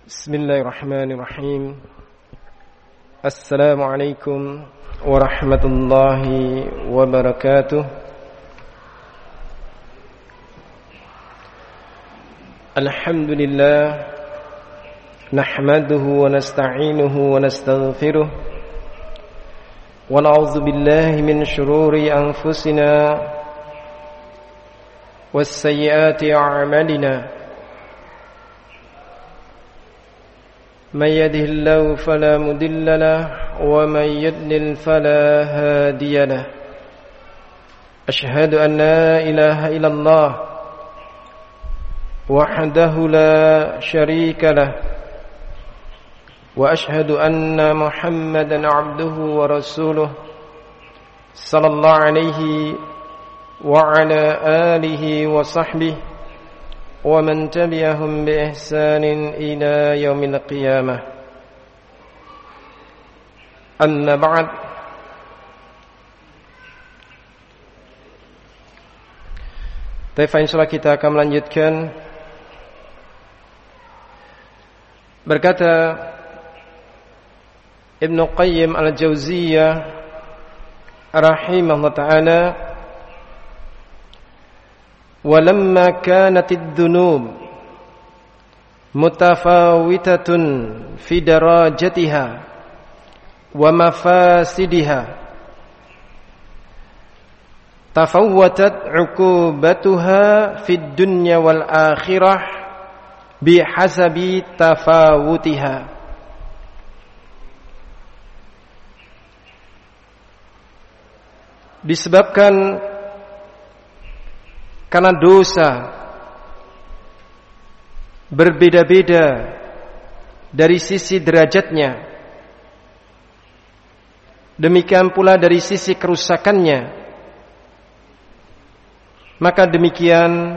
Bismillahirrahmanirrahim. Assalamualaikum warahmatullahi wabarakatuh. Alhamdulillah, nahmaduhu wa nasta'inuhu wa nastaghfiruh, wa na'udzu billahi min shururi anfusina was sayyiati a'malina. من يهده الله فلا مضل له ومن يضلل فلا هادي له أشهد أن لا إله إلا الله وحده لا شريك له وأشهد أن محمدا عبده ورسوله صلى الله عليه وعلى آله وصحبه ومن تبعهم بإحسان إلى يوم القيامة. أما بعد، insyaallah kita akan melanjutkan. Berkata Ibnu Qayyim al-Jauziyah rahimahullah ta'ala, walamma kanatid dhunub mutafawitatun fi darajatiha wa mafasidiha tafawwatat 'uqubatuha fid dunya wal akhirah bihasabi tafawutiha. Disebabkan karena dosa berbeda-beda dari sisi derajatnya, demikian pula dari sisi kerusakannya, maka demikian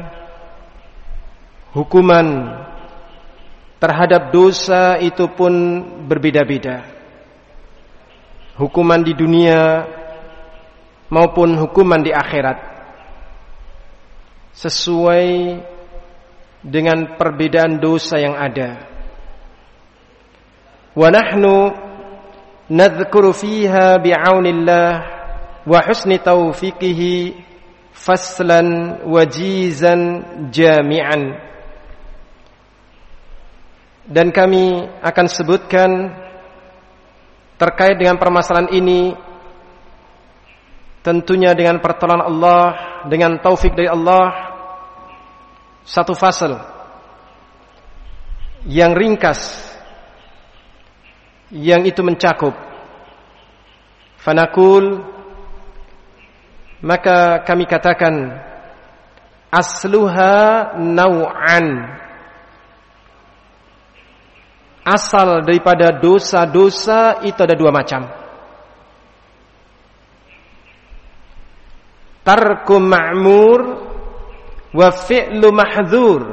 hukuman terhadap dosa itu pun berbeda-beda. Hukuman di dunia maupun hukuman di akhirat, sesuai dengan perbedaan dosa yang ada. Wa nahnu nadhkuru fiha bi'aunillah wa husni taufiqihi faslan wajizan jami'an. Dan kami akan sebutkan terkait dengan permasalahan ini, tentunya dengan pertolongan Allah, dengan taufik dari Allah, satu fasal yang ringkas, yang itu mencakup. Fanaqul, maka kami katakan, asluha naw'an, asal daripada dosa-dosa itu ada dua macam. Tarku ma'mur wa fi'lu mahdzur,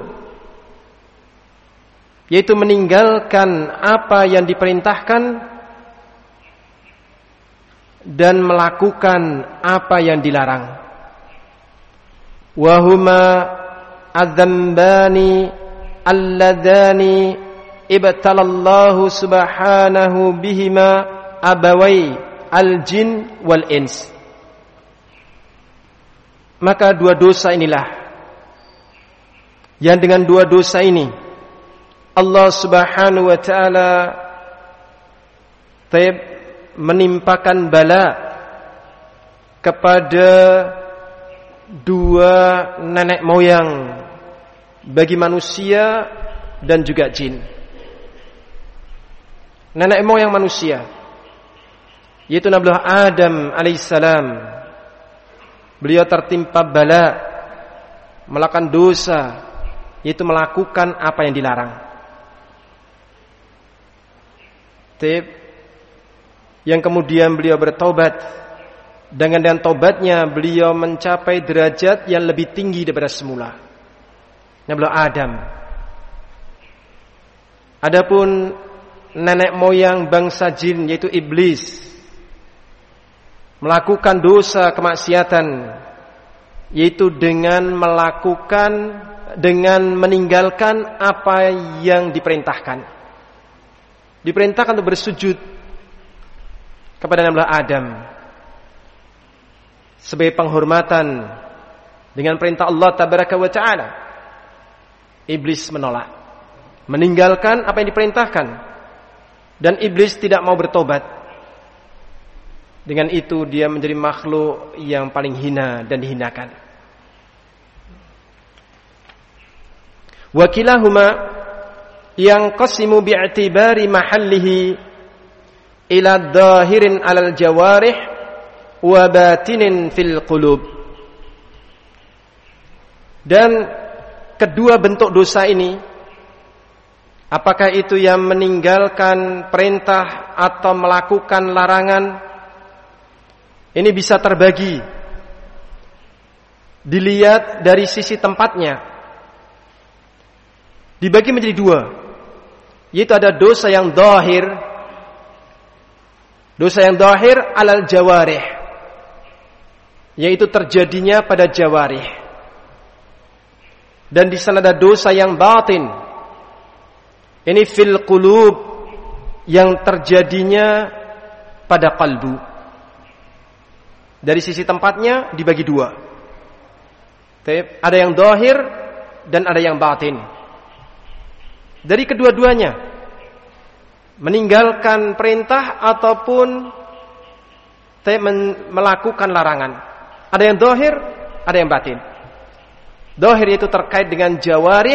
yaitu meninggalkan apa yang diperintahkan dan melakukan apa yang dilarang. Wa huma adzambani alladhani ibtalallahu subhanahu bihima abawai al-jin wal ins. Maka dua dosa inilah yang dengan dua dosa ini Allah subhanahu wa ta'ala menimpakan bala kepada dua nenek moyang bagi manusia dan juga jin. Nenek moyang manusia yaitu Nabi Adam alaihissalam, beliau tertimpa bala melakukan dosa, yaitu melakukan apa yang dilarang. Yang kemudian beliau bertobat, dengan tobatnya beliau mencapai derajat yang lebih tinggi daripada semula, Nabi Adam. Adapun nenek moyang bangsa jin yaitu iblis, melakukan dosa kemaksiatan, yaitu dengan meninggalkan apa yang diperintahkan. diperintahkan untuk bersujud kepada Nabi Adam sebagai penghormatan dengan perintah Allah Tabaraka wa Ta'ala. Iblis menolak, meninggalkan apa yang diperintahkan, dan iblis tidak mau bertobat. Dengan itu dia menjadi makhluk yang paling hina dan dihinakan. Wa kilahuma yanqasimu bi'tibari mahallihi ila dhahirin 'alal jawarih wa batinin fil qulub. Dan kedua bentuk dosa ini, apakah itu yang meninggalkan perintah atau melakukan larangan, ini bisa terbagi, dilihat dari sisi tempatnya, dibagi menjadi dua, yaitu ada dosa yang zahir, dosa yang zahir alal jawarih, yaitu terjadinya pada jawarih. Dan di sana ada dosa yang batin, ini fil qulub, yang terjadinya pada kalbu. Dari sisi tempatnya dibagi dua, ada yang zahir dan ada yang batin. Dari kedua-duanya, meninggalkan perintah ataupun melakukan larangan, ada yang zahir, ada yang batin. Zahir itu terkait dengan jawarih,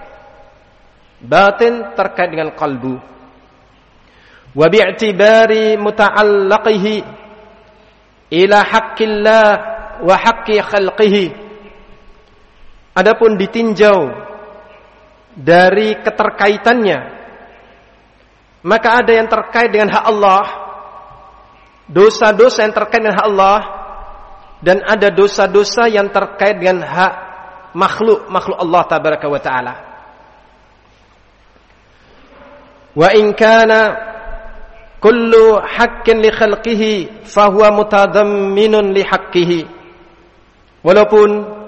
batin terkait dengan qalbu. Wa bi'tibari muta'allaqihi ila haqqillah wa haqqi khalqihi. Adapun ditinjau dari keterkaitannya, maka ada yang terkait dengan hak Allah, dosa-dosa yang terkait dengan hak Allah, dan ada dosa-dosa yang terkait dengan hak makhluk Allah Tabaraka wa Ta'ala. Wa in kana kullu haqqin li khalqihi fahuwa mutadamminun li haqqihi. Walaupun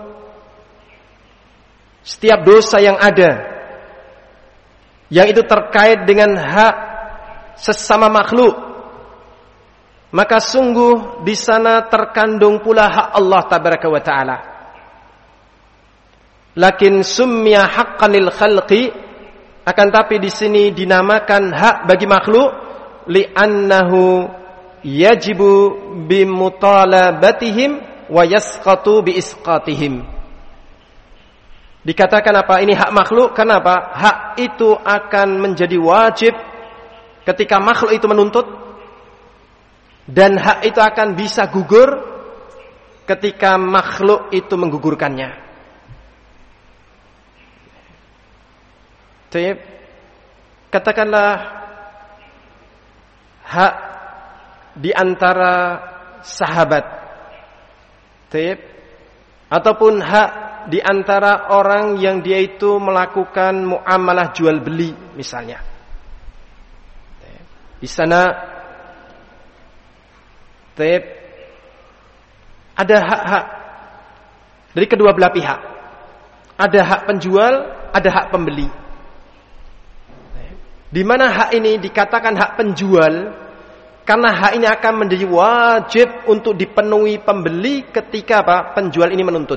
setiap dosa yang ada, yang itu terkait dengan hak sesama makhluk, maka sungguh di sana terkandung pula hak Allah Tabaraka wa Ta'ala. Lakin summiya haqqan lil khalqi, akan tapi di sini dinamakan hak bagi makhluk, li'annahu yajibu bimutalabatihim wa yasqatu biisqatihim. Dikatakan apa? Ini hak makhluk, karena apa? Hak itu akan menjadi wajib ketika makhluk itu menuntut, dan hak itu akan bisa gugur ketika makhluk itu menggugurkannya. Katakanlah hak di antara sahabat, ataupun hak di antara orang yang dia itu melakukan muamalah jual beli misalnya. Di sana ada hak-hak dari kedua belah pihak. Ada hak penjual, ada hak pembeli. Di mana hak ini dikatakan hak penjual, karena hak ini akan menjadi wajib untuk dipenuhi pembeli ketika apa? Penjual ini menuntut.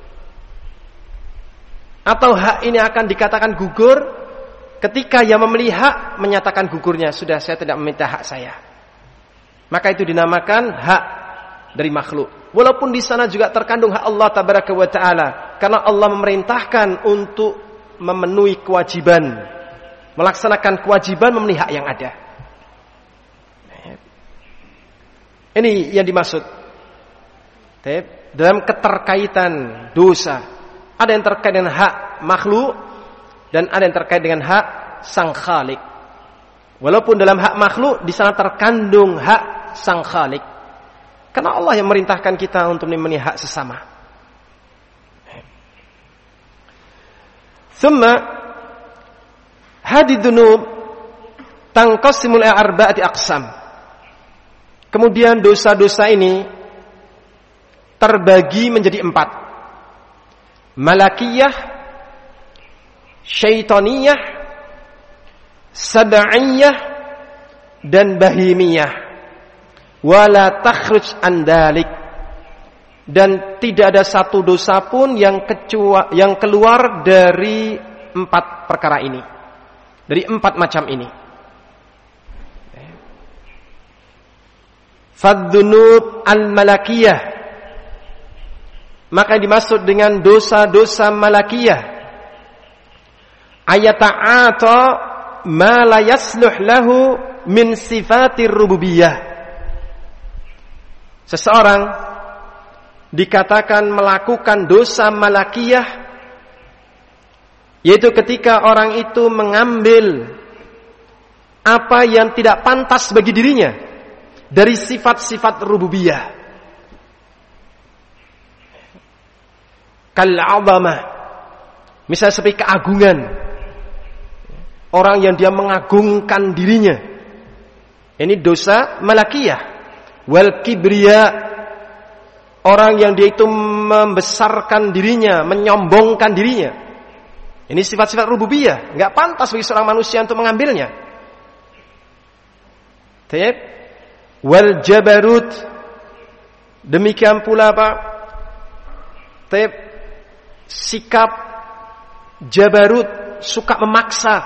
Atau hak ini akan dikatakan gugur ketika yang membeli hak menyatakan gugurnya, sudah saya tidak meminta hak saya. Maka itu dinamakan hak dari makhluk. Walaupun di sana juga terkandung hak Allah Tabaraka wa Ta'ala, karena Allah memerintahkan untuk memenuhi kewajiban, melaksanakan kewajiban memenuhi hak yang ada. Ini yang dimaksud dalam keterkaitan dosa. Ada yang terkait dengan hak makhluk dan ada yang terkait dengan hak sang khalik. Walaupun dalam hak makhluk di sana terkandung hak sang khalik, karena Allah yang memerintahkan kita untuk memenuhi hak sesama. Thumma hadid dunub tangqasimul arba'ati aqsam. Kemudian dosa-dosa ini terbagi menjadi 4. Malakiyah, syaitaniyah, sab'iyah, dan bahimiyah. Wala takhruj an dalik, dan tidak ada satu dosa pun yang keluar dari 4 perkara ini, dari 4 macam ini. Fadzunub al-malakiyah, maka dimaksud dengan dosa-dosa malakiyah, ayata'ata ma la yasluh lahu min sifatir rububiyah. Seseorang dikatakan melakukan dosa malakiyah, yaitu ketika orang itu mengambil apa yang tidak pantas bagi dirinya dari sifat-sifat rububiyah. Kal-'azamah, misalnya seperti keagungan. Orang yang dia mengagungkan dirinya, ini dosa malakiyah. Wal kibriya, orang yang dia itu membesarkan dirinya, menyombongkan dirinya. Ini sifat-sifat rububiyah, enggak pantas bagi seorang manusia untuk mengambilnya. Tayyib. Wal jabarut, demikian pula apa? Tayyib, sikap jabarut, suka memaksa.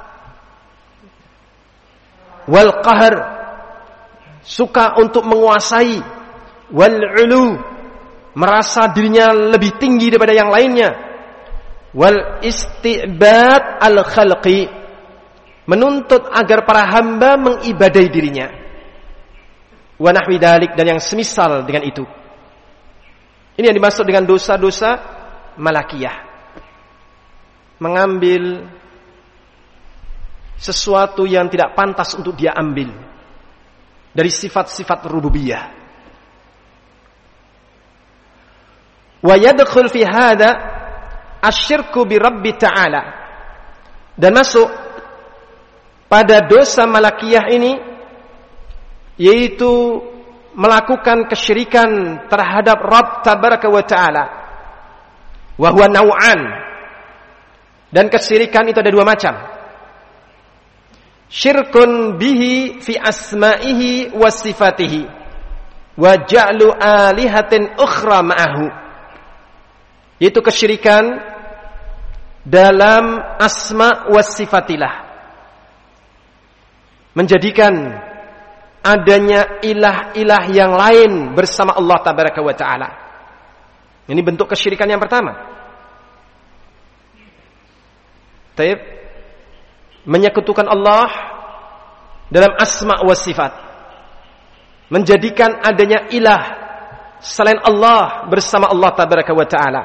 Wal qahr, suka untuk menguasai. Wal ulu, merasa dirinya lebih tinggi daripada yang lainnya. Wal istibad al khalqi, menuntut agar para hamba mengibadai dirinya. Wa nahwi dalik, dan yang semisal dengan itu. Ini yang dimaksud dengan dosa-dosa malakiyah. Mengambil sesuatu yang tidak pantas untuk dia ambil dari sifat-sifat rububiyah. Wa yadkhul fi hadha asyirku bi Rabbi ta'ala, dan masuk pada dosa malakiyah ini yaitu melakukan kesyirikan terhadap Rabb tabaraka wa ta'ala. Wa huwa naw'an, dan kesyirikan itu ada 2 macam. Syirkun bihi fi asma'ihi wa sifatihi, wa ja'lu alihatin ukhra ma'ahu, yaitu kesyirikan dalam asma wa sifatillah, menjadikan adanya ilah-ilah yang lain bersama Allah tabaraka wa ta'ala. Ini bentuk kesyirikan yang pertama. Taib, menyekutukan Allah dalam asma wa sifat, menjadikan adanya ilah selain Allah bersama Allah tabaraka wa ta'ala.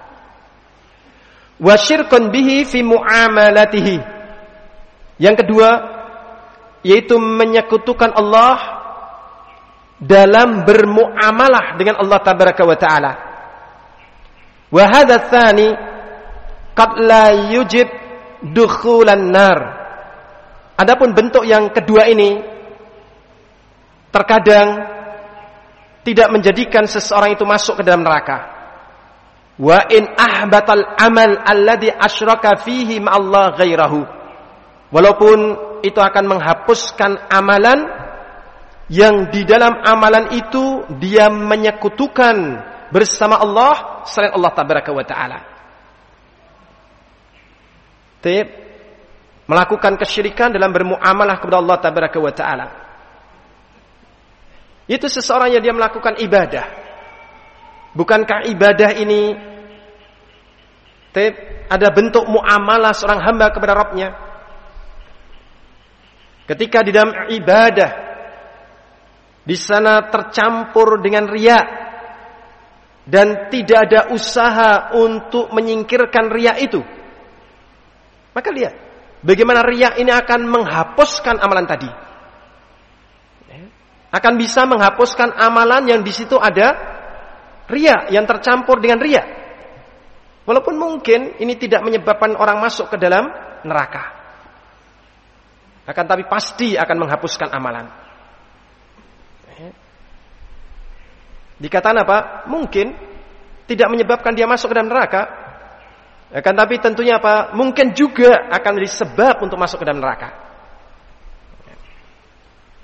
Wa syirkun bihi fi muamalatihi, yang kedua yaitu menyekutukan Allah dalam bermuamalah dengan Allah tabaraka wa ta'ala. Wa hadha tsani qad la yujib dukhulan nar. Adapun bentuk yang kedua ini terkadang tidak menjadikan seseorang itu masuk ke dalam neraka. Wa in ahbatal amal alladhi asyraka fihi ma'allah ghairahu, walaupun itu akan menghapuskan amalan yang di dalam amalan itu dia menyekutukan bersama Allah selain Allah tabaraka wa ta'ala. Melakukan kesyirikan dalam bermuamalah kepada Allah tabaraka wa ta'ala. Itu seseorang yang dia melakukan ibadah. Bukankah ibadah ini ada bentuk muamalah seorang hamba kepada Rabbnya? Ketika di dalam ibadah di sana tercampur dengan riya dan tidak ada usaha untuk menyingkirkan riya itu, maka lihat bagaimana riya ini akan menghapuskan amalan tadi. Akan bisa menghapuskan amalan yang di situ ada riya, yang tercampur dengan riya. Walaupun mungkin ini tidak menyebabkan orang masuk ke dalam neraka, akan tapi pasti akan menghapuskan amalan. Dikatakan apa? Mungkin tidak menyebabkan dia masuk ke dalam neraka, akan tapi tentunya apa? Mungkin juga akan menjadi sebab untuk masuk ke dalam neraka.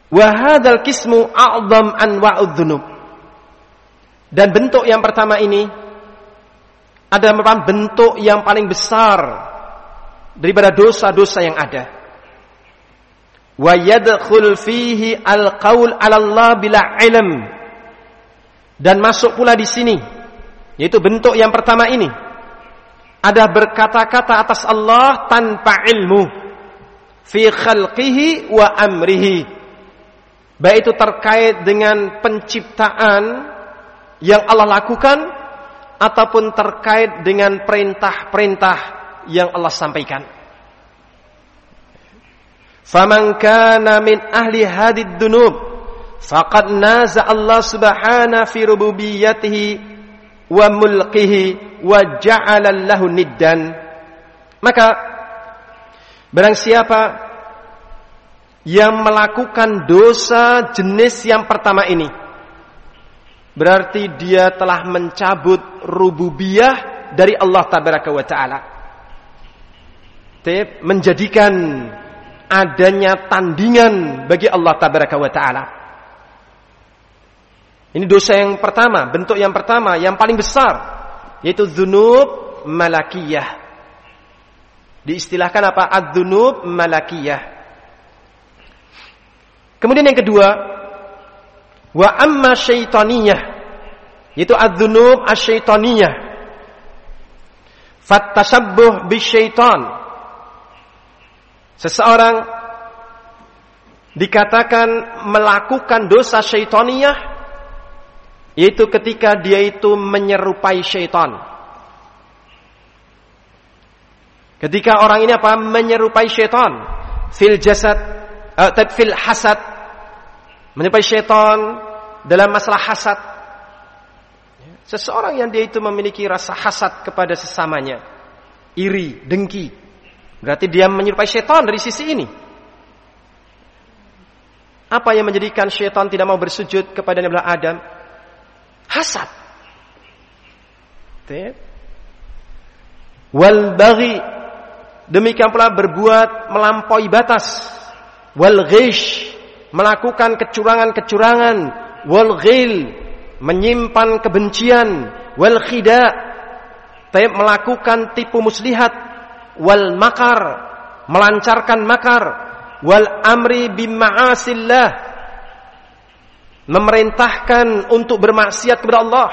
Wa hadzal qismu a'dham anwa'udz dzunub. Dan bentuk yang pertama ini ada merupakan bentuk yang paling besar daripada dosa-dosa yang ada. Wa yadkhul fihi al-qaul 'ala Allah bila ilm. Dan masuk pula di sini, yaitu bentuk yang pertama ini, ada berkata-kata atas Allah tanpa ilmu fi khalqihi wa amrihi, baik itu terkait dengan penciptaan yang Allah lakukan ataupun terkait dengan perintah-perintah yang Allah sampaikan. Faman kana min ahli hadid dunub faqad naza Allah subhanahu fi rububiyyatihi wa mulkihi wa ja'ala lahu niddan. Maka barang siapa yang melakukan dosa jenis yang pertama ini, berarti dia telah mencabut rububiyah dari Allah tabaraka wa ta'ala, menjadikan adanya tandingan bagi Allah tabaraka wa ta'ala. Ini dosa yang pertama, bentuk yang pertama, yang paling besar, yaitu dzunub malakiyah. Diistilahkan apa? Adz-dzunub malakiyah. Kemudian yang kedua, wa amma syaitaniyah, yaitu adz-dzunub asy-syaitaniyah. Fattashabbuh bisyaitan. Seseorang dikatakan melakukan dosa syaitaniyah, yaitu ketika dia itu menyerupai syaitan. Ketika orang ini apa? Menyerupai syaitan fil jasad, fil hasad, menyerupai syaitan dalam masalah hasad. Seseorang yang dia itu memiliki rasa hasad kepada sesamanya, iri, dengki, berarti dia menyerupai syaitan dari sisi ini. Apa yang menjadikan syaitan tidak mau bersujud kepada Nabi Adam? Hasad. Wal baghi, demikian pula berbuat melampaui batas. Wal ghish, melakukan kecurangan-kecurangan. Wal ghil, menyimpan kebencian. Wal khida', melakukan tipu muslihat. Wal makar, melancarkan makar. Wal amri bima'asillah, memerintahkan untuk bermaksiat kepada Allah.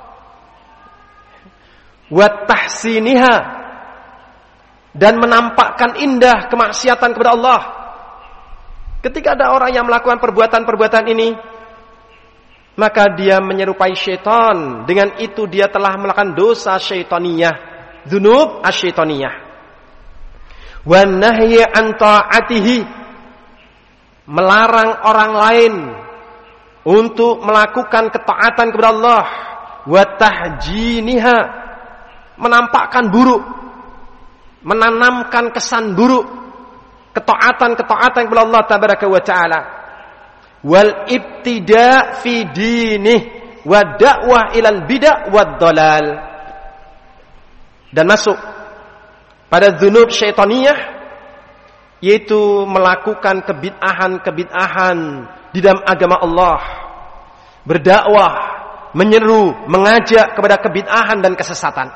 Wa tahsiniha, dan menampakkan indah kemaksiatan kepada Allah. Ketika ada orang yang melakukan perbuatan-perbuatan ini, maka dia menyerupai syaitan. Dengan itu dia telah melakukan dosa syaitaniyah, dzunub asy-syaitaniyah. Wa nahyi an ta'atihi, melarang orang lain untuk melakukan ketaatan kepada Allah. Wa tahjiniha, menampakkan buruk, menanamkan kesan buruk, ketaatan-ketaatan kepada Allah tabaraka wa ta'ala. Wal ibtida' fi dinih wa da'wah ilal bid'ah wad dhalal. Dan masuk pada dzunub syaitaniyah, yaitu melakukan kebid'ahan-kebid'ahan di dalam agama Allah, berdakwah, menyeru, mengajak kepada kebid'ahan dan kesesatan.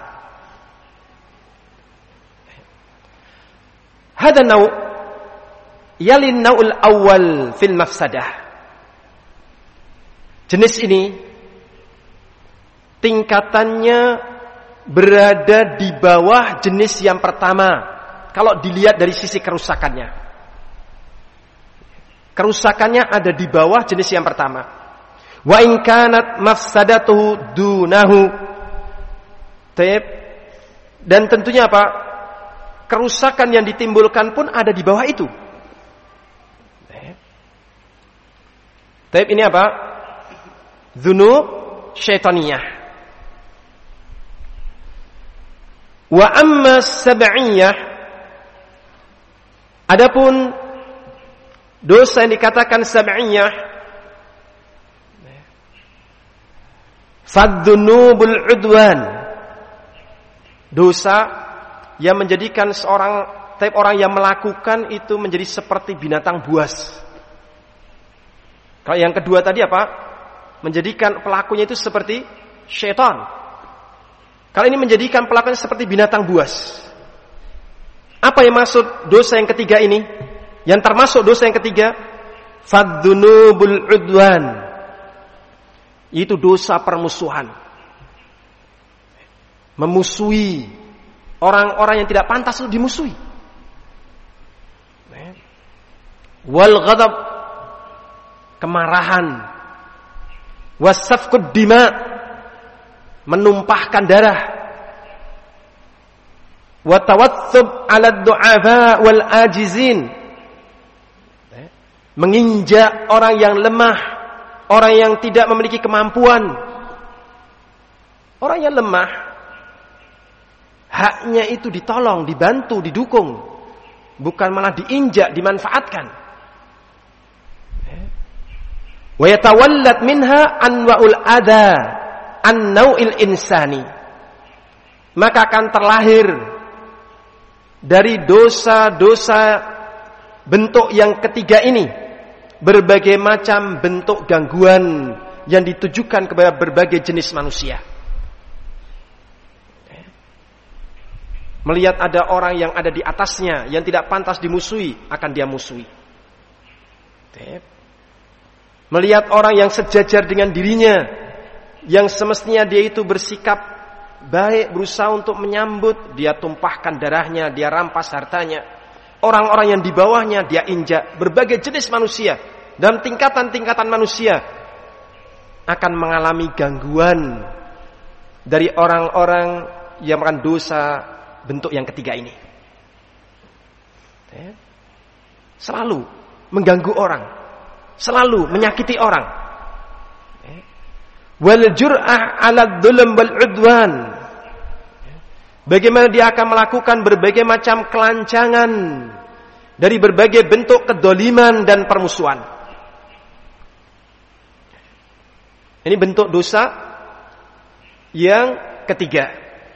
Hada nau' yalin nau'ul awal fil mafsadah. Jenis ini tingkatannya berada di bawah jenis yang pertama kalau dilihat dari sisi kerusakannya. Kerusakannya ada di bawah jenis yang pertama. Wa in kanat mafsadatuhu dunahu. Dan tentunya apa? Kerusakan yang ditimbulkan pun ada di bawah itu. Ini apa? Dzunub syaitaniyah. Wa amma sab'iyah, adapun dosa yang dikatakan sab'iyah, fadzunubul udwan, dosa yang menjadikan seorang orang yang melakukan itu menjadi seperti binatang buas. Kalau yang kedua tadi apa? Menjadikan pelakunya itu seperti syaitan. Kalau ini menjadikan pelakunya seperti binatang buas. Apa yang maksud dosa yang ketiga ini? Yang termasuk dosa yang ketiga, fadzunubul udwan. Itu dosa permusuhan. Memusuhi orang-orang yang tidak pantas untuk dimusuhi. Wal ghadab, kemarahan. Wasafkud dima, menumpahkan darah. Wa tawassub 'ala du'afa wal ajizin, menginjak orang yang lemah, orang yang tidak memiliki kemampuan. Orang yang lemah haknya itu ditolong, dibantu, didukung, bukan malah diinjak, dimanfaatkan. Wa yatawallad minha anwa'ul adha an nau'il insani, maka akan terlahir dari dosa-dosa bentuk yang ketiga ini berbagai macam bentuk gangguan yang ditujukan kepada berbagai jenis manusia. Melihat ada orang yang ada di atasnya yang tidak pantas dimusuhi, akan dia musuhi. Melihat orang yang sejajar dengan dirinya, yang semestinya dia itu bersikap baik, berusaha untuk menyambut, dia tumpahkan darahnya, dia rampas hartanya. Orang-orang yang di bawahnya dia injak. Berbagai jenis manusia dalam tingkatan-tingkatan manusia akan mengalami gangguan dari orang-orang yang melakukan dosa bentuk yang ketiga ini. Selalu mengganggu orang, selalu menyakiti orang. Wal jur'ah 'ala dzulm wal 'udwan, bagaimana dia akan melakukan berbagai macam kelancangan dari berbagai bentuk kedoliman dan permusuhan. Ini bentuk dosa yang ketiga.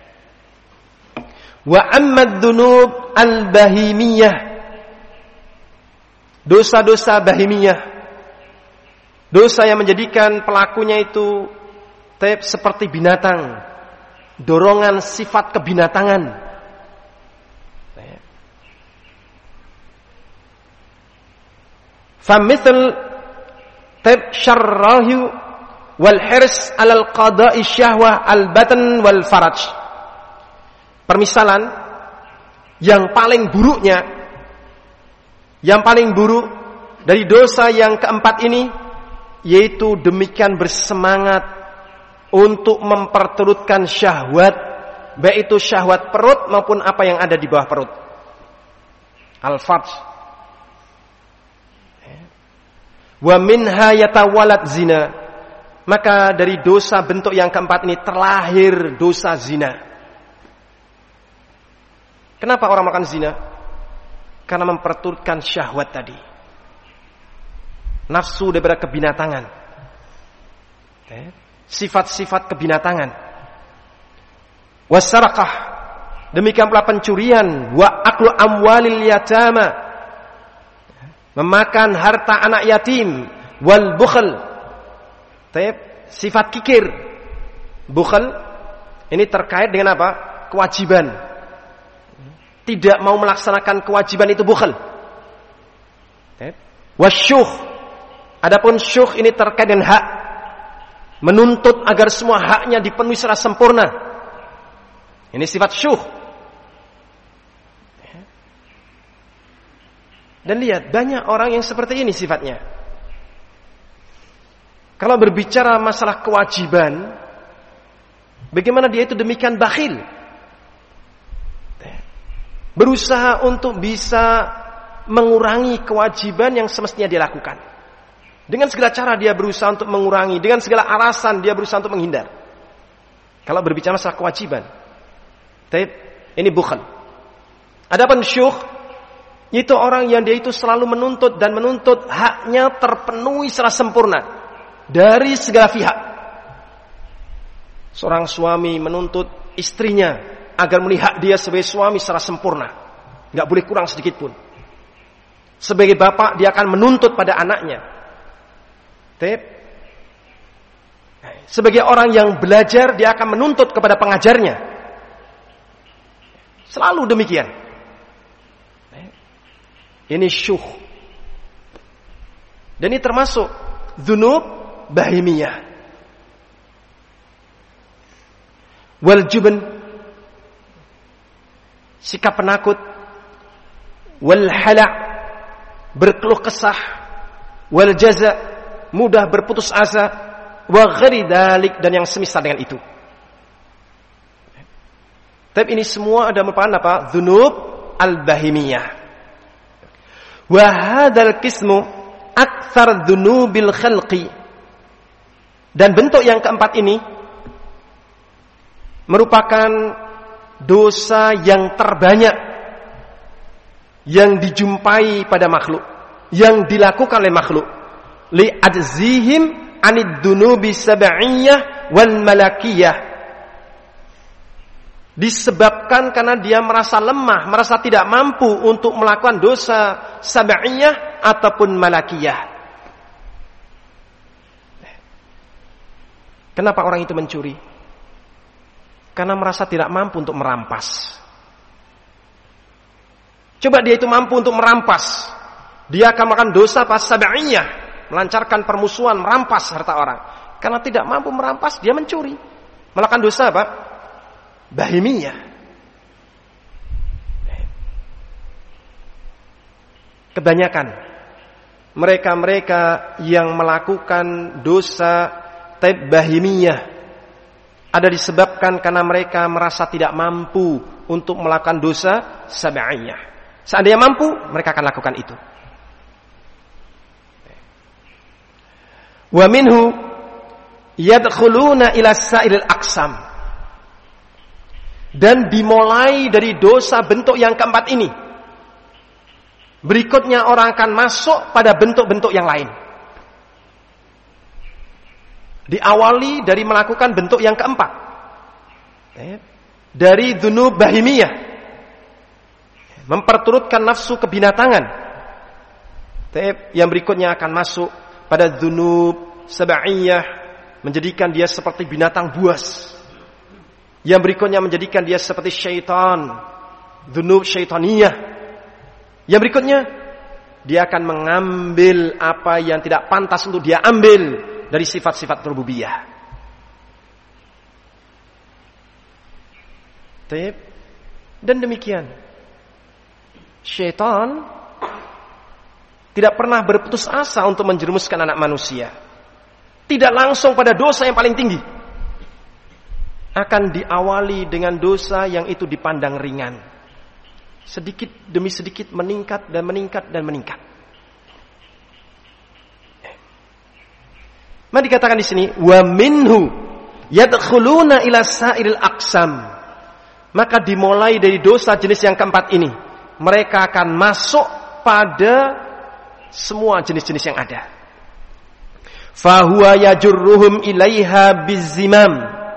Wa ammad dzunub al-bahimiyah, dosa-dosa bahimiyah, dosa yang menjadikan pelakunya itu seperti binatang, dorongan sifat kebinatangan. Famithal syarrahu wal hirs alal qada'i syahwah al batan wal faraj. Permisalan yang paling buruknya, yang paling buruk dari dosa yang keempat ini, yaitu demikian bersemangat untuk memperturutkan syahwat, baik itu syahwat perut maupun apa yang ada di bawah perut. Al-farj. Wa minha yatawalad zina. Maka dari dosa bentuk yang keempat ini terlahir dosa zina. Kenapa orang melakukan zina? Karena memperturutkan syahwat tadi. Nafsu daripada kebinatangan. Sifat-sifat kebinatangan. Wasarakah, demikian pula pencurian. Wa aklu amwalil yatama, memakan harta anak yatim. Wal bukhl, sifat kikir. Bukhl ini terkait dengan apa? Kewajiban. Tidak mau melaksanakan kewajiban itu bukhl. Wasyuh, adapun syuh ini terkait dengan hak, menuntut agar semua haknya dipenuhi secara sempurna. Ini sifat syuh. Dan lihat, banyak orang yang seperti ini sifatnya. Kalau berbicara masalah kewajiban, bagaimana dia itu demikian bakhil. Berusaha untuk bisa mengurangi kewajiban yang semestinya dia lakukan. Dengan segala cara dia berusaha untuk mengurangi, dengan segala alasan dia berusaha untuk menghindar. Kalau berbicara masalah kewajiban, ini bukhl. Adapun syuh, itu orang yang dia itu selalu menuntut dan menuntut haknya terpenuhi secara sempurna dari segala pihak. Seorang suami menuntut istrinya agar melihat dia sebagai suami secara sempurna, nggak boleh kurang sedikit pun. Sebagai bapak dia akan menuntut pada anaknya Sebagai orang yang belajar, dia akan menuntut kepada pengajarnya. Selalu demikian. Ini syuh. Dan ini termasuk dzunub bahimiyah. Wal jubn, sikap penakut. Wal hala', berkeluh kesah. Wal jaza', mudah berputus asa. Wa ghairi dzalik, dan yang semisal dengan itu. Tapi ini semua ada merupakan apa? Dzunub al-bahimiyah. Wa hadzal qismu aktsar dzunubil khalqi. Dan bentuk yang keempat ini merupakan dosa yang terbanyak yang dijumpai pada makhluk, yang dilakukan oleh makhluk. Li adzihim anid dunubi sab'iyah wal malakiyah. Disebabkan karena dia merasa lemah, merasa tidak mampu untuk melakukan dosa sab'iyah ataupun malakiyah. Kenapa orang itu mencuri? Karena merasa tidak mampu untuk merampas. Coba dia itu mampu untuk merampas, dia akan melakukan dosa pas sab'iyah, melancarkan permusuhan, merampas harta orang. Karena tidak mampu merampas, dia mencuri. Melakukan dosa apa? Bahimiyah. Kebanyakan mereka-mereka yang melakukan dosa bahimiyah ada disebabkan karena mereka merasa tidak mampu untuk melakukan dosa sab'iyah. Seandainya mampu, mereka akan lakukan itu. Wa minhu yadkhuluna ila sa'ilil aqsam. Dan dimulai dari dosa bentuk yang keempat ini. Berikutnya orang akan masuk pada bentuk-bentuk yang lain. Diawali dari melakukan bentuk yang keempat. Dari dzunub bahimiyah. Memperturutkan nafsu kebinatangan. Yang berikutnya akan masuk pada dzunub sab'iyah, menjadikan dia seperti binatang buas. Yang berikutnya menjadikan dia seperti syaitan, dzunub syaitaniyah. Yang berikutnya dia akan mengambil apa yang tidak pantas untuk dia ambil dari sifat-sifat rububiyah. Dan demikian, syaitan tidak pernah berputus asa untuk menjerumuskan anak manusia. Tidak langsung pada dosa yang paling tinggi. Akan diawali dengan dosa yang itu dipandang ringan. Sedikit demi sedikit meningkat dan meningkat dan meningkat. Maka dikatakan di sini, wa minhu yadkhuluna ila sa'iril aqsam. Maka dimulai dari dosa jenis yang keempat ini, mereka akan masuk pada semua jenis-jenis yang ada. Fahuwa yajurruhum ilaiha bizimam.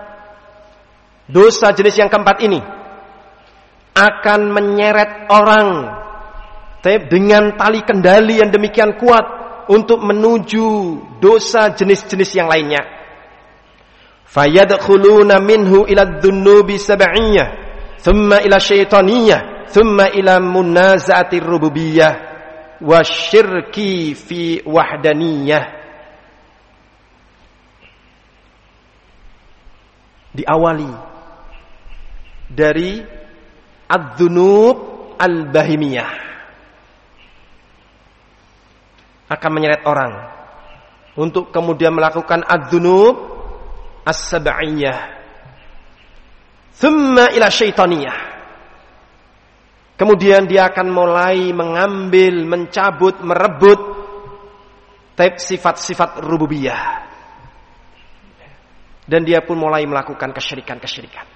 Dosa jenis yang keempat ini akan menyeret orang dengan tali kendali yang demikian kuat untuk menuju dosa jenis-jenis yang lainnya. Fayadkhuluna minhu ila dzunubi sab'iyah, thumma ila syaitaniyah, thumma ila munaza'atir rububiyah wa syirki fi wahdaniyah. Diawali dari ad-dzunub al-bahimiyah, akan menyeret orang untuk kemudian melakukan ad-dzunub as-sab'iyah, thumma ila syaitaniyah. Kemudian dia akan mulai mengambil, mencabut, merebut sifat-sifat rububiyah. Dan dia pun mulai melakukan kesyirikan-kesyirikan.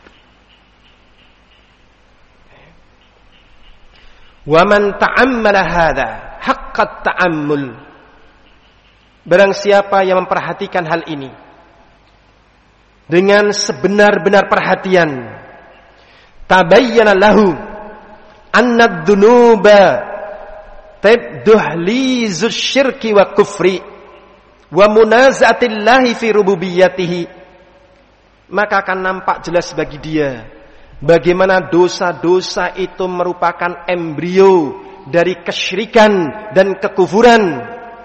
Wa man ta'ammala hadza haqqat ta'ammul. Barang siapa yang memperhatikan hal ini dengan sebenar-benar perhatian, tabayyana lahu anna ad-dunuba tabduhlizus syirki wa kufri wa munazatillahi fi rububiyyatihi, maka akan nampak jelas bagi dia bagaimana dosa-dosa itu merupakan embrio dari kesyirikan dan kekufuran,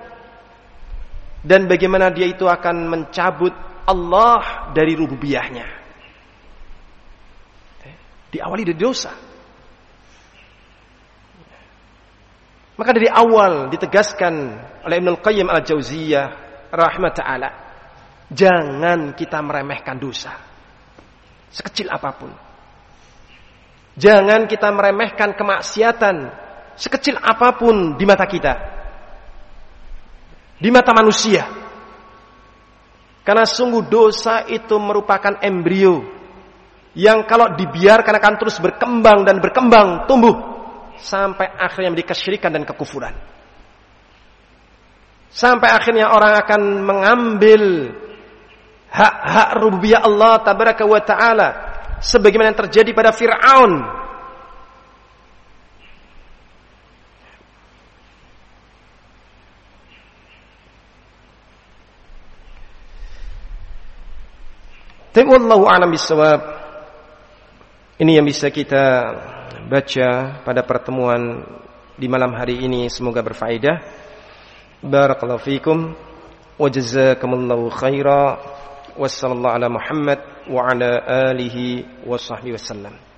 dan bagaimana dia itu akan mencabut Allah dari rububiyahnya. Diawali dari dosa. Maka dari awal ditegaskan oleh Ibnul Qayyim Al-Jauziyah rahimah ta'ala, jangan kita meremehkan dosa sekecil apapun. Jangan kita meremehkan kemaksiatan sekecil apapun di mata kita, di mata manusia. Karena sungguh dosa itu merupakan embrio yang kalau dibiarkan akan terus berkembang dan berkembang, tumbuh sampai akhirnya menjadi kesyirikan dan kekufuran. Sampai akhirnya orang akan mengambil hak-hak rububiyah Allah tabaraka wa ta'ala sebagaimana yang terjadi pada Fir'aun. Tapi wallahu a'lam bissawab. Ini yang bisa kita baca pada pertemuan di malam hari ini, semoga berfaedah. Barakallahu fikum wa jazakumullahu khaira. Wassallallahu ala Muhammad wa ala alihi wa sahbihi wasallam.